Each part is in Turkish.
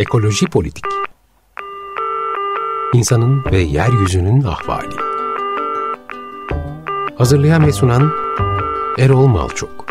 Ekoloji Politik. İnsanın ve yeryüzünün ahvali. Hazırlayan ve sunan Erol Malçok.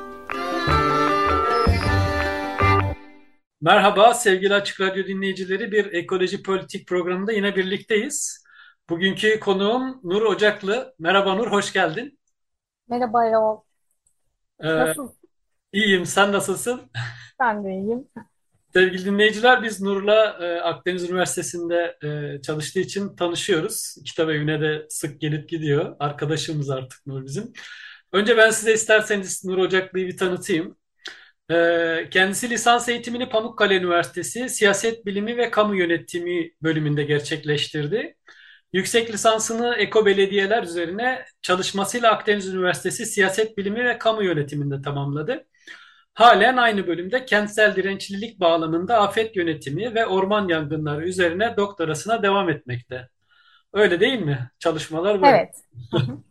Merhaba sevgili Açık Radyo dinleyicileri, bir ekoloji politik programında yine birlikteyiz. Bugünkü konuğum Nur Ocaklı. Merhaba Nur, hoş geldin. Merhaba Erol. Ee, Nasılsın? iyiyim, sen nasılsın? Ben de iyiyim. Sevgili dinleyiciler, biz Nur'la Akdeniz Üniversitesi'nde çalıştığı için tanışıyoruz. Kitap evine de sık gelip gidiyor. Arkadaşımız artık Nur bizim. Önce ben size isterseniz Nur Ocaklı'yı bir tanıtayım. Kendisi lisans eğitimini Pamukkale Üniversitesi Siyaset Bilimi ve Kamu Yönetimi bölümünde gerçekleştirdi. Yüksek lisansını Eko Belediyeler üzerine çalışmasıyla Akdeniz Üniversitesi Siyaset Bilimi ve Kamu Yönetiminde tamamladı. Halen aynı bölümde kentsel dirençlilik bağlamında afet yönetimi ve orman yangınları üzerine doktorasına devam etmekte. Öyle değil mi? Çalışmalar böyle. Evet. Hı hı.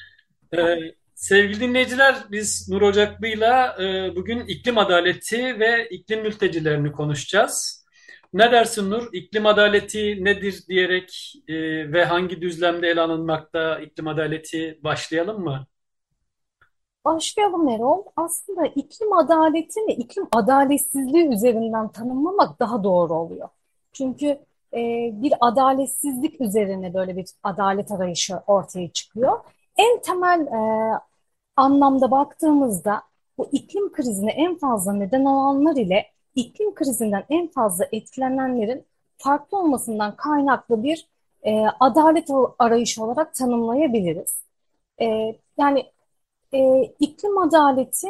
Sevgili dinleyiciler, biz Nur Ocaklı'yla bugün iklim adaleti ve iklim mültecilerini konuşacağız. Ne dersin Nur? İklim adaleti nedir diyerek ve hangi düzlemde ele alınmakta iklim adaleti başlayalım mı? Başlayalım Erol. Aslında iklim adaleti ve iklim adaletsizliği üzerinden tanımlamak daha doğru oluyor. Çünkü bir adaletsizlik üzerine böyle bir adalet arayışı ortaya çıkıyor. En temel anlamda baktığımızda bu iklim krizine en fazla neden olanlar ile iklim krizinden en fazla etkilenenlerin farklı olmasından kaynaklı bir adalet arayışı olarak tanımlayabiliriz. Yani iklim adaleti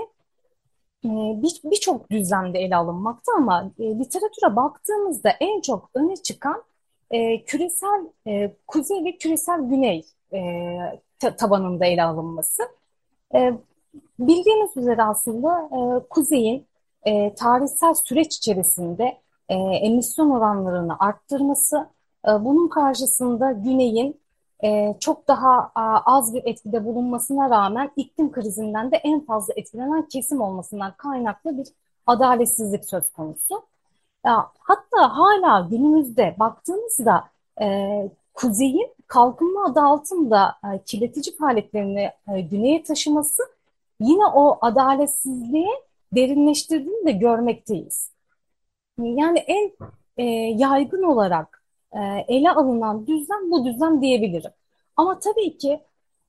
birçok düzlemde ele alınmakta ama literatüre baktığımızda en çok öne çıkan küresel kuzey ve küresel güney tabanında ele alınması. E, Bildiğiniz üzere aslında kuzeyin tarihsel süreç içerisinde emisyon oranlarını arttırması, bunun karşısında güneyin çok daha az bir etkide bulunmasına rağmen iklim krizinden de en fazla etkilenen kesim olmasından kaynaklı bir adaletsizlik söz konusu. Hatta hala günümüzde baktığımızda kuzeyin kalkınma adı altında kirletici faaliyetlerini güneye taşıması yine o adaletsizliği derinleştirdiğini de görmekteyiz. Yani en yaygın olarak ele alınan düzlem bu düzlem diyebilirim. Ama tabii ki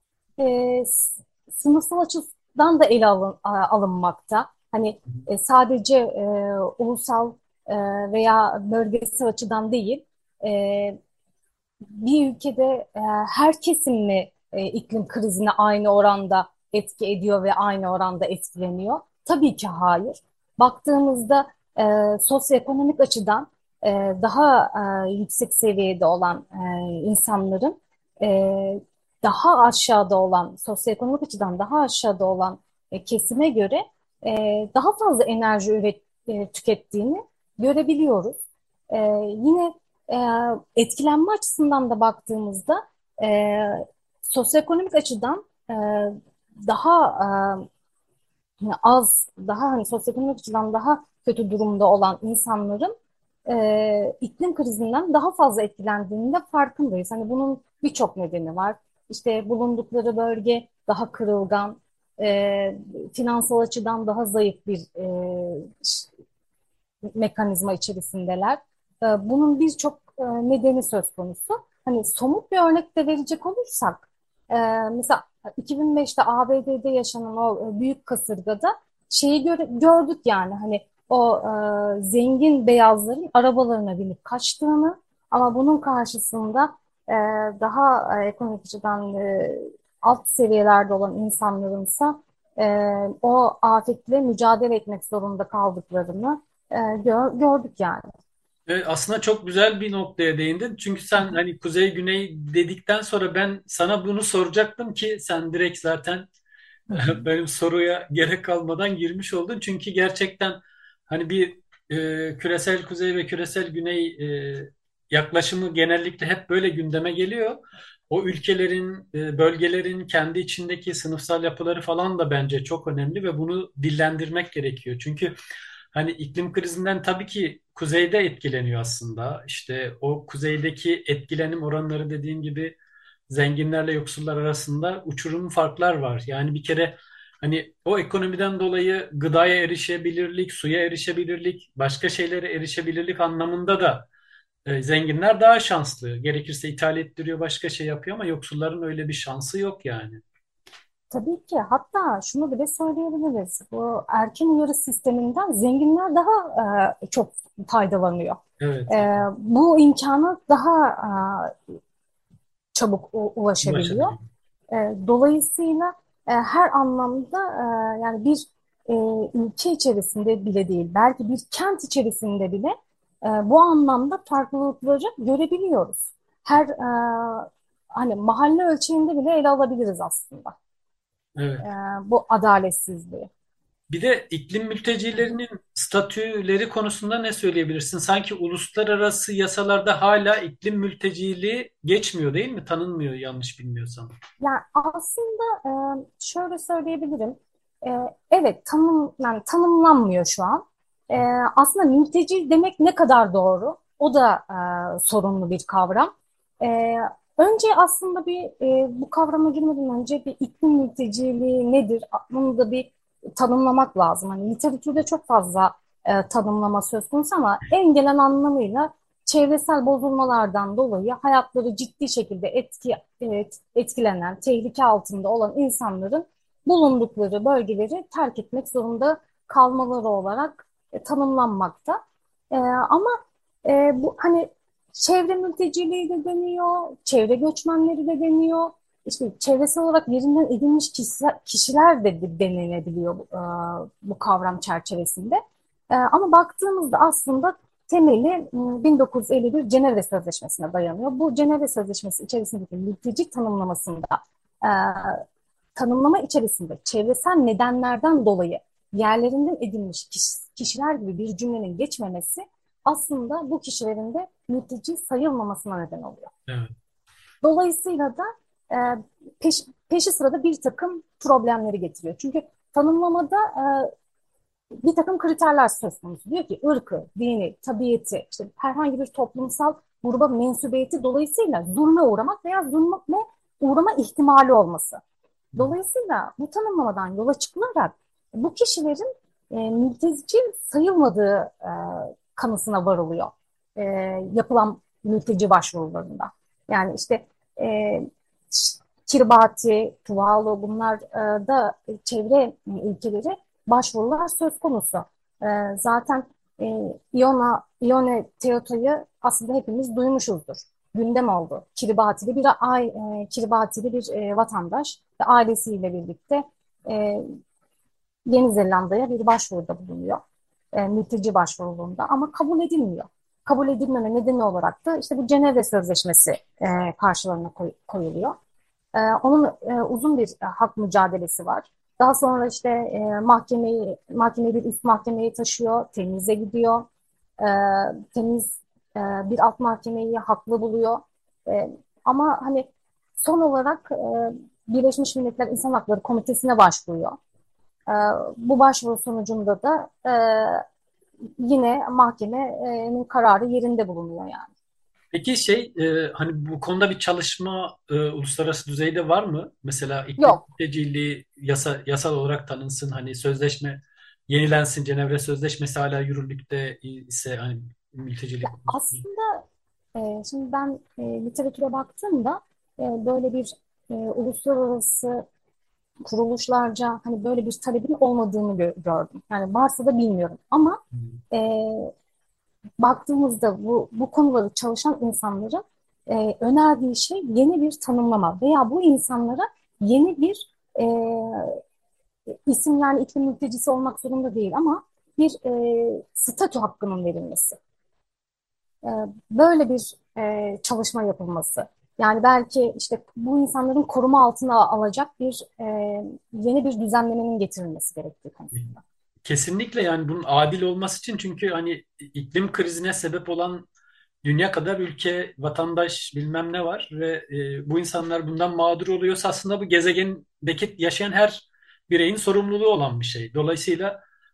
sınıfsal açıdan da ele alınmakta. Hani sadece ulusal veya bölgesel açıdan değil, e, bir ülkede her kesim mi iklim krizine aynı oranda etki ediyor ve aynı oranda etkileniyor? Tabii ki hayır. Baktığımızda sosyoekonomik açıdan e, daha yüksek seviyede olan insanların daha aşağıda olan, sosyoekonomik açıdan daha aşağıda olan kesime göre e, daha fazla enerji tükettiğini görebiliyoruz. Yine e, etkilenme açısından da baktığımızda e, sosyoekonomik açıdan daha az, daha hani sosyoekonomik açıdan daha kötü durumda olan insanların iklim krizinden daha fazla etkilendiğinin de farkındayız. Hani bunun birçok nedeni var. İşte bulundukları bölge daha kırılgan, finansal açıdan daha zayıf bir mekanizma içerisindeler. Bunun birçok nedeni söz konusu. Hani somut bir örnek de verecek olursak, e, mesela 2005'te ABD'de yaşanan o büyük kasırgada gördük yani hani o zengin beyazların arabalarına binip kaçtığını ama bunun karşısında e, daha ekonomik açıdan alt seviyelerde olan insanlarınsa o afetle mücadele etmek zorunda kaldıklarını gördük yani. Aslında çok güzel bir noktaya değindin. Çünkü Hı sen hı. hani kuzey güney dedikten sonra ben sana bunu soracaktım ki sen direkt zaten Hı hı. benim soruya gerek kalmadan girmiş oldun. Çünkü gerçekten hani bir küresel kuzey ve küresel güney yaklaşımı genellikle hep böyle gündeme geliyor. O ülkelerin, bölgelerin kendi içindeki sınıfsal yapıları falan da bence çok önemli ve bunu dillendirmek gerekiyor. Çünkü hani iklim krizinden tabii ki kuzeyde etkileniyor aslında. İşte o kuzeydeki etkilenim oranları dediğin gibi zenginlerle yoksullar arasında uçurum farklar var. Yani bir kere hani o ekonomiden dolayı gıdaya erişebilirlik, suya erişebilirlik, başka şeylere erişebilirlik anlamında da zenginler daha şanslı. Gerekirse ithal ettiriyor, başka şey yapıyor ama yoksulların öyle bir şansı yok yani. Tabii ki, hatta şunu bile söyleyebiliriz. Bu erken uyarı sisteminden zenginler daha çok faydalanıyor. Evet, Bu imkana daha çabuk ulaşabiliyor. ulaşabiliyor. Dolayısıyla her anlamda yani bir e, ülke içerisinde bile değil, belki bir kent içerisinde bile bu anlamda farklılıkları görebiliyoruz. Her hani mahalle ölçeğinde bile ele alabiliriz aslında Evet. bu adaletsizliği. Bir de iklim mültecilerinin statüleri konusunda ne söyleyebilirsin? Sanki uluslararası yasalarda hala iklim mülteciliği geçmiyor değil mi? Tanınmıyor yanlış bilmiyorsam. Yani aslında şöyle söyleyebilirim. E, evet, yani tanımlanmıyor şu an. E, Aslında mülteci demek ne kadar doğru? O da sorunlu bir kavram. E, Önce aslında bu kavrama girmeden önce bir iklim mülteciliği nedir? Bunu da bir tanımlamak lazım. Hani literatürde çok fazla tanımlama söz konusu ama en gelen anlamıyla çevresel bozulmalardan dolayı hayatları ciddi şekilde etkilenen, tehlike altında olan insanların bulundukları bölgeleri terk etmek zorunda kalmaları olarak tanımlanmakta. Ama bu hani çevre mülteciliği de deniyor, çevre göçmenleri de deniyor. İşte çevresel olarak yerinden edilmiş kişiler de denilebiliyor bu kavram çerçevesinde. Ama baktığımızda aslında temeli 1951 Cenevre Sözleşmesi'ne dayanıyor. Bu Cenevre Sözleşmesi içerisindeki mülteci tanımlamasında e, tanımlama içerisinde çevresel nedenlerden dolayı yerlerinden edilmiş kişiler gibi bir cümlenin geçmemesi aslında bu kişilerin de mülteci sayılmamasına neden oluyor. Evet. Dolayısıyla da peşi sırada bir takım problemleri getiriyor. Çünkü tanımlamada bir takım kriterler söz konusu. Diyor ki ırkı, dini, tabiatı, işte herhangi bir toplumsal gruba mensubiyeti dolayısıyla zulme uğramak veya zulme uğrama ihtimali olması. Dolayısıyla bu tanımlamadan yola çıkılarak bu kişilerin mülteci sayılmadığı kanısına varılıyor e, yapılan mülteci başvurularında. Yani işte e, Kiribati, Tuvalu bunlar da çevre ülkeleri başvurular söz konusu. Zaten Ione Teoto'yu aslında hepimiz duymuşuzdur. Gündem oldu. Kiribatili bir vatandaş ve ailesiyle birlikte e, Yeni Zelanda'ya bir başvuruda bulunuyor. Mülteci başvuruluğunda ama kabul edilmiyor. Kabul edilmeme nedeni olarak da işte bu Cenevre Sözleşmesi karşılarına koyuluyor. Onun uzun bir hak mücadelesi var. Daha sonra işte mahkemeyi bir üst mahkemeye taşıyor, temize gidiyor. E, Temiz bir alt mahkemeyi haklı buluyor. E, Ama hani son olarak Birleşmiş Milletler İnsan Hakları Komitesi'ne başvuruyor. E, Bu başvuru sonucunda da yine mahkemenin kararı yerinde bulunuyor yani. Peki hani bu konuda bir çalışma uluslararası düzeyde var mı? Mesela iklim Yok. mülteciliği yasal olarak tanınsın, hani sözleşme yenilensin, Cenevre Sözleşmesi hala yürürlükte ise hani Ya mültecilik. aslında şimdi ben literatüre baktığımda böyle bir uluslararası kuruluşlarca hani böyle bir talebin olmadığını gördüm. Yani varsa da bilmiyorum. Ama e, baktığımızda bu konuları çalışan insanların önerdiği şey yeni bir tanımlama veya bu insanlara yeni bir isim, yani iklim mültecisi olmak zorunda değil ama bir statü hakkının verilmesi. E, Böyle bir çalışma yapılması. Yani belki işte bu insanların koruma altına alacak yeni bir düzenlemenin getirilmesi gerektiği konusunda. Kesinlikle, yani bunun adil olması için, çünkü hani iklim krizine sebep olan dünya kadar ülke, vatandaş bilmem ne var ve bu insanlar bundan mağdur oluyorsa aslında bu gezegendeki yaşayan her bireyin sorumluluğu olan bir şey. Dolayısıyla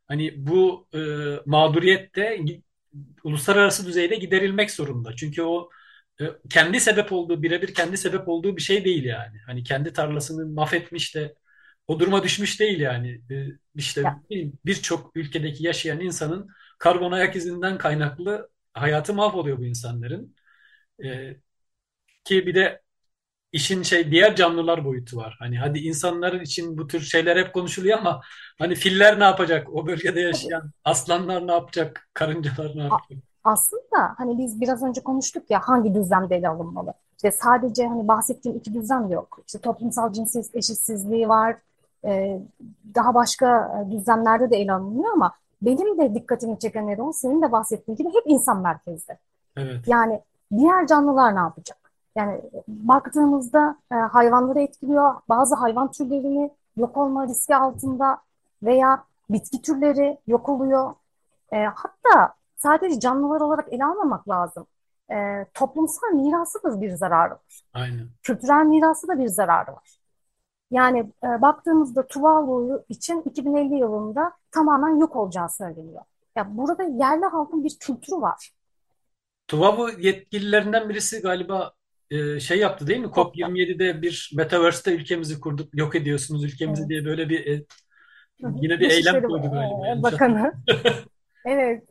hani bu mağduriyet de uluslararası düzeyde giderilmek zorunda. Çünkü o kendi sebep olduğu, birebir kendi sebep olduğu bir şey değil yani. Hani kendi tarlasını mahvetmiş de o duruma düşmüş değil yani. İşte Ya birçok ülkedeki yaşayan insanın karbon ayak izinden kaynaklı hayatı mahvoluyor bu insanların. E, Ki bir de işin diğer canlılar boyutu var. Hani hadi insanların için bu tür şeyler hep konuşuluyor ama hani filler ne yapacak? O bölgede tabii. yaşayan aslanlar ne yapacak? Karıncalar ne A- yapacak? Aslında hani biz biraz önce konuştuk ya hangi düzlemde ele alınmalı? İşte sadece hani bahsettiğim iki düzlem de yok. İşte toplumsal cinsiyet eşitsizliği var. Ee, Daha başka düzlemlerde de ele alınıyor ama benim de dikkatimi çeken Erol, senin de bahsettiğin gibi hep insan merkezli. Evet. Yani diğer canlılar ne yapacak? Yani baktığımızda hayvanları etkiliyor. Bazı hayvan türlerini yok olma riski altında veya bitki türleri yok oluyor. Hatta sadece canlılar olarak ele almamak lazım. Toplumsal mirası da bir zararı var. Aynen. Kültürel mirası da bir zararı var. Yani baktığımızda Tuvalu için 2050 yılında tamamen yok olacağı söyleniyor. Ya burada yerli halkın bir kültürü var. Tuvavu yetkililerinden birisi galiba yaptı değil mi? COP'ta. COP27'de bir Metaverse'te ülkemizi kurduk, yok ediyorsunuz ülkemizi diye Evet. böyle bir Hı hı. yine bir eylem Dışişleri koydu galiba yanlış Bakanı. hatırlamıyorum. Evet.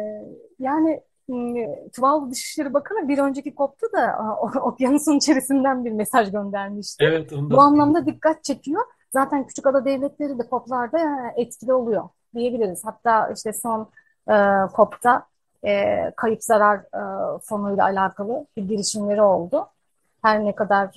Yani Tuvalu Dışişleri Bakanı bir önceki COP'ta da okyanusun içerisinden bir mesaj göndermişti. Evet, onu da Bu hatırlıyorum. anlamda dikkat çekiyor. Zaten Küçükada devletleri de COP'larda etkili oluyor diyebiliriz. Hatta işte son e, COP'ta kayıp zarar fonuyla alakalı bir girişimleri oldu. Her ne kadar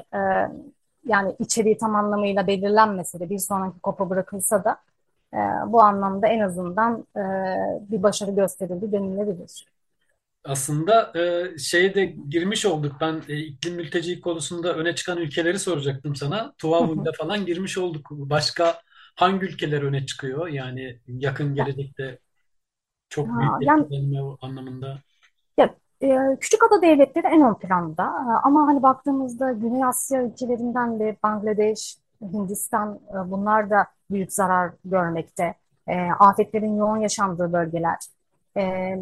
yani içeriği tam anlamıyla belirlenmese de bir sonraki COP'a bırakılsa da e, bu anlamda en azından bir başarı gösterildi denilebilir. Aslında şeye de girmiş olduk. Ben iklim mülteci konusunda öne çıkan ülkeleri soracaktım sana. Tuvalu'yla falan girmiş olduk. Başka hangi ülkeler öne çıkıyor? Yani yakın Ya, gelecekte çok büyük yani etkilenme anlamında. ya, Küçükada devletleri en ön planda. Ama hani baktığımızda Güney Asya ülkelerinden de Bangladeş, Hindistan bunlar da büyük zarar görmekte. Afetlerin yoğun yaşandığı bölgeler. E,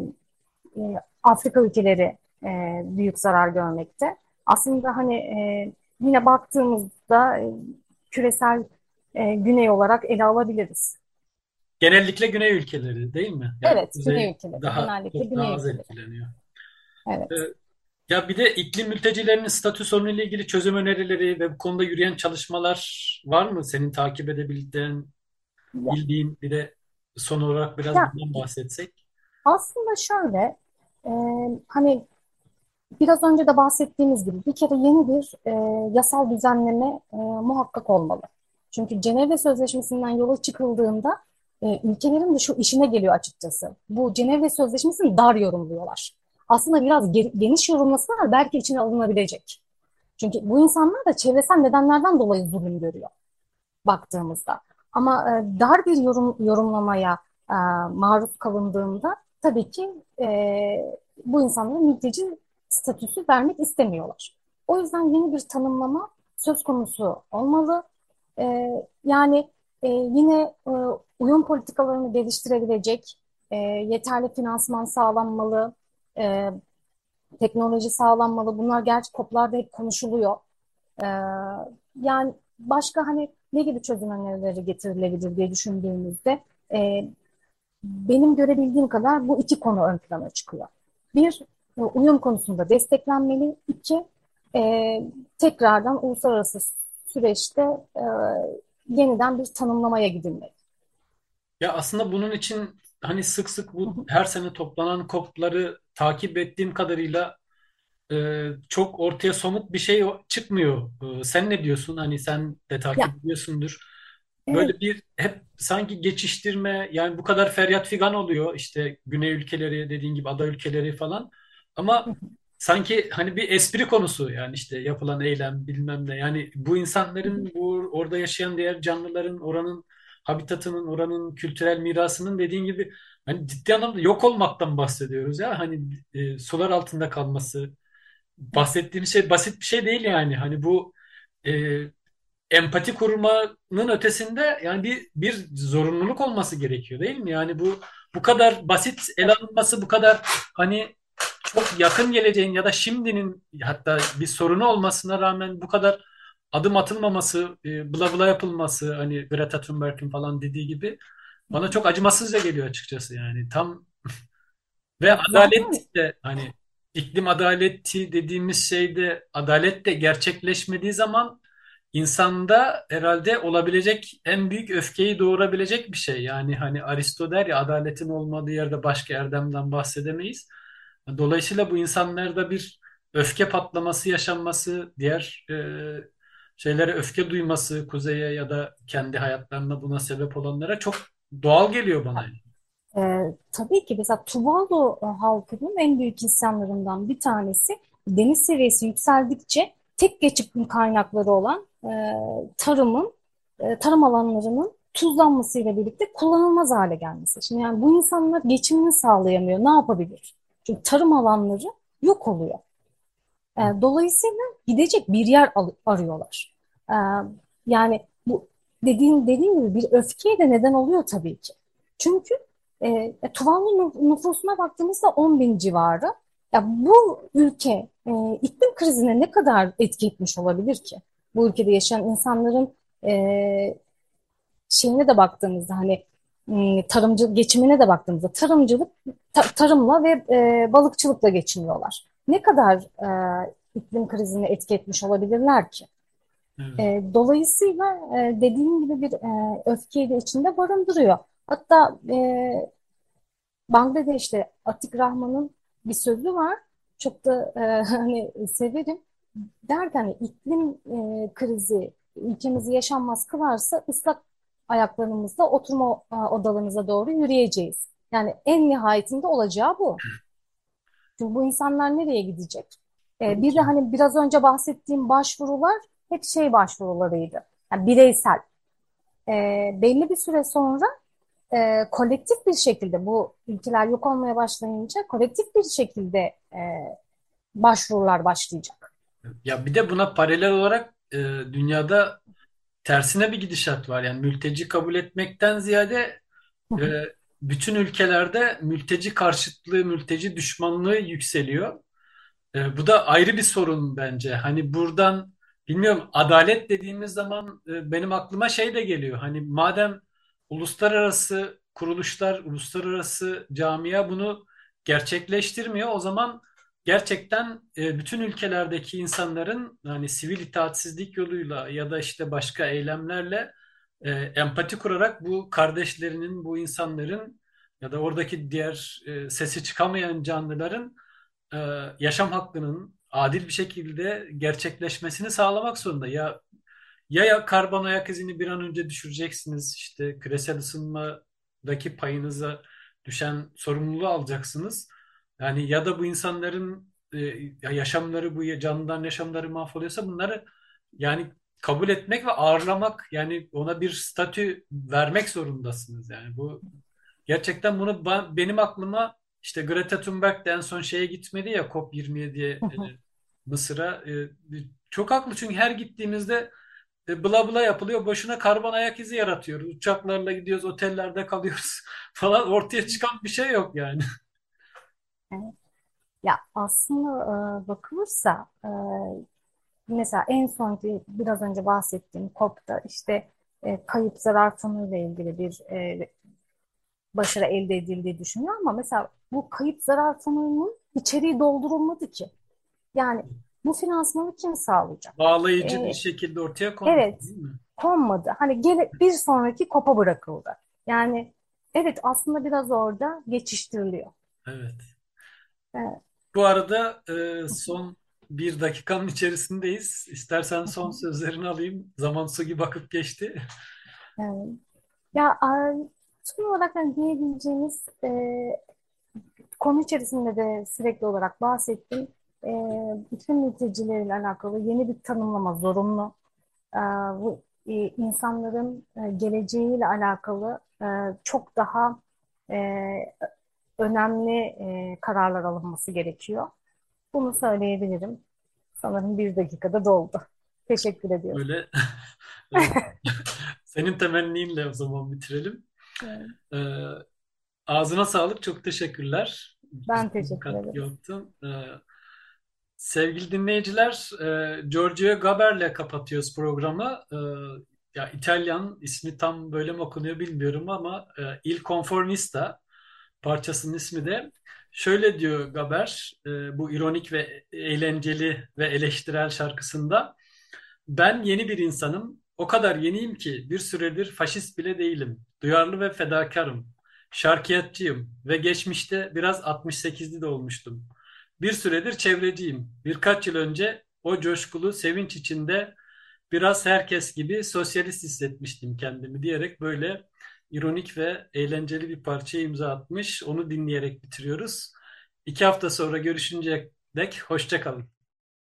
Afrika ülkeleri büyük zarar görmekte. Aslında hani yine baktığımızda küresel güney olarak ele alabiliriz. Genellikle güney ülkeleri değil mi? Yani Evet, güney kuzey ülkeleri. daha Genellikle çok daha güney az ülkeleri. etkileniyor. E, Evet. Ya bir de iklim mültecilerinin statü sorunu ile ilgili çözüm önerileri ve bu konuda yürüyen çalışmalar var mı? Senin takip edebildiğin, Ya, bildiğin bir de son olarak biraz ya bundan bahsetsek. aslında şöyle, e, hani biraz önce de bahsettiğimiz gibi bir kere yeni bir yasal düzenleme muhakkak olmalı. Çünkü Cenevre Sözleşmesi'nden yola çıkıldığında ülkelerin de şu işine geliyor açıkçası. Bu Cenevre Sözleşmesi'ni dar yorumluyorlar. Aslında biraz geniş yorumlasalar belki içine alınabilecek. Çünkü bu insanlar da çevresel nedenlerden dolayı zulüm görüyor baktığımızda. Ama dar bir yorumlamaya maruz kalındığında tabii ki bu insanlara mülteci statüsü vermek istemiyorlar. O yüzden yeni bir tanımlama söz konusu olmalı. E, Yani yine uyum politikalarını geliştirebilecek yeterli finansman sağlanmalı, e, teknoloji sağlanmalı. Bunlar gerçi COP'larda hep konuşuluyor. Ee, Yani başka hani ne gibi çözüm önerileri getirilebilir diye düşündüğümüzde benim görebildiğim kadar bu iki konu ön plana çıkıyor. Bir, uyum konusunda desteklenmeli. İki, e, tekrardan uluslararası süreçte e, yeniden bir tanımlamaya gidilmeli. Ya aslında bunun için hani sık sık bu her sene toplanan COP'ları takip ettiğim kadarıyla çok ortaya somut bir şey çıkmıyor. Sen ne diyorsun? Hani sen de Ya takip ediyorsundur. evet. Böyle bir hep sanki geçiştirme yani bu kadar feryat figan oluyor işte güney ülkeleri dediğin gibi ada ülkeleri falan ama sanki hani bir espri konusu yani işte yapılan eylem bilmem ne yani bu insanların bu orada yaşayan diğer canlıların oranın habitatının oranın kültürel mirasının dediğin gibi hani ciddi anlamda yok olmaktan bahsediyoruz ya hani sular altında kalması bahsettiğiniz şey basit bir şey değil yani hani bu e, empati kurmanın ötesinde yani bir zorunluluk olması gerekiyor değil mi? Yani bu kadar basit ele alınması, bu kadar hani çok yakın geleceğin ya da şimdinin hatta bir sorunu olmasına rağmen bu kadar adım atılmaması, bla bla yapılması hani Greta Thunberg'in falan dediği gibi bana çok acımasızca geliyor açıkçası yani. Tam ve adalet Zaten de hani iklim adaleti dediğimiz şeyde adalet de gerçekleşmediği zaman insanda herhalde olabilecek en büyük öfkeyi doğurabilecek bir şey. Yani hani Aristo der ya adaletin olmadığı yerde başka erdemden bahsedemeyiz. Dolayısıyla bu insanlarda bir öfke patlaması yaşanması, diğer şeylere öfke duyması, kuzeye ya da kendi hayatlarında buna sebep olanlara çok doğal geliyor bana. tabii ki mesela Tuvalu halkının en büyük isyanlarından bir tanesi deniz seviyesi yükseldikçe tek geçim kaynakları olan tarım alanlarının tuzlanmasıyla birlikte kullanılmaz hale gelmesi. Şimdi yani bu insanlar geçimini sağlayamıyor. Ne yapabilir? Çünkü tarım alanları yok oluyor. Dolayısıyla gidecek bir yer arıyorlar. E, Yani bu dediğim gibi bir öfkeye de neden oluyor tabii ki. Çünkü Tuvalu nüfusuna baktığımızda 10 bin civarı. Ya bu ülke iklim krizine ne kadar etki etmiş olabilir ki? Bu ülkede yaşayan insanların e, şeyine de baktığımızda hani tarımcı geçimine de baktığımızda tarımla ve balıkçılıkla geçiniyorlar. Ne kadar iklim krizine etki etmiş olabilirler ki? Evet. Dolayısıyla dediğim gibi bir öfkeyi de içinde barındırıyor. Hatta Bangladeş'te Atik Rahman'ın bir sözü var. Çok da hani severim. Der ki hani iklim krizi ülkemizi yaşanmaz kılarsa ıslak ayaklarımızla oturma odalarımıza doğru yürüyeceğiz. Yani en nihayetinde olacağı bu. Çünkü bu insanlar nereye gidecek? Tabii Bir de ki. hani biraz önce bahsettiğim başvurular hep şey başvurularıydı. Yani bireysel. E, Belli bir süre sonra kolektif bir şekilde bu ülkeler yok olmaya başlayınca kolektif bir şekilde başvurular başlayacak. Ya bir de buna paralel olarak dünyada tersine bir gidişat var. Yani mülteci kabul etmekten ziyade Hı e, hı, bütün ülkelerde mülteci karşıtlığı, mülteci düşmanlığı yükseliyor. Bu da ayrı bir sorun bence. Hani buradan bilmiyorum adalet dediğimiz zaman benim aklıma şey de geliyor. Hani madem uluslararası kuruluşlar, uluslararası camia bunu gerçekleştirmiyor, o zaman gerçekten bütün ülkelerdeki insanların hani sivil itaatsizlik yoluyla ya da işte başka eylemlerle empati kurarak bu kardeşlerinin, bu insanların ya da oradaki diğer sesi çıkamayan canlıların e, yaşam hakkının adil bir şekilde gerçekleşmesini sağlamak zorunda. Ya karbon ayak izini bir an önce düşüreceksiniz, işte küresel ısınmadaki payınıza düşen sorumluluğu alacaksınız. Yani ya da bu insanların yaşamları, bu canlıların yaşamları mahvoluyorsa bunları yani kabul etmek ve ağırlamak yani ona bir statü vermek zorundasınız. Yani bu gerçekten bunu benim aklıma işte Greta Thunberg de en son şeye gitmedi ya COP27'ye hı hı. Mısır'a. Çok haklı çünkü her gittiğimizde bla bla yapılıyor. Boşuna karbon ayak izi yaratıyoruz. Uçaklarla gidiyoruz, otellerde kalıyoruz falan. Ortaya çıkan bir şey yok yani. Evet. Ya aslında bakılırsa mesela en son biraz önce bahsettiğim COP'ta işte kayıp zarar fonu ile ilgili bir başarı elde edildiği düşünüyor ama mesela bu kayıp zarar fonunun içeriği doldurulmadı ki. Yani bu finansmanı kim sağlayacak? Bağlayıcı bir E, şekilde ortaya konmuyor evet, değil mi? konmadı. Hani bir sonraki COP'a bırakıldı. Yani evet aslında biraz orada geçiştiriliyor. Evet. Evet. Bu arada son bir dakikanın içerisindeyiz. İstersen son sözlerini alayım. Zaman su gibi akıp geçti. Evet. Ya son olarak hani diyebileceğimiz konu içerisinde de sürekli olarak bahsettim. E, Bütün mültecileriyle alakalı yeni bir tanımlama zorunlu. E, Bu insanların geleceğiyle alakalı çok daha e, önemli kararlar alınması gerekiyor. Bunu söyleyebilirim. Sanırım bir dakikada doldu. Teşekkür ediyorum. Böyle evet. Senin temenninle o zaman bitirelim. Evet, E, Ağzına sağlık. Çok teşekkürler. ben Güzel bir teşekkür katkı ederim. yaptın. Sevgili dinleyiciler, Giorgio Gaber'le kapatıyoruz programı. Ya İtalyan ismi tam böyle mi okunuyor bilmiyorum ama Il Conformista parçasının ismi de. Şöyle diyor Gaber, bu ironik ve eğlenceli ve eleştirel şarkısında. Ben yeni bir insanım. O kadar yeniyim ki bir süredir faşist bile değilim. Duyarlı ve fedakarım. Şarkiyatçıyım ve geçmişte biraz 68'li de olmuştum. Bir süredir çevreciyim. Birkaç yıl önce o coşkulu sevinç içinde biraz herkes gibi sosyalist hissetmiştim kendimi diyerek böyle ironik ve eğlenceli bir parçaya imza atmış. Onu dinleyerek bitiriyoruz. 2 hafta sonra görüşünceye dek hoşça kalın.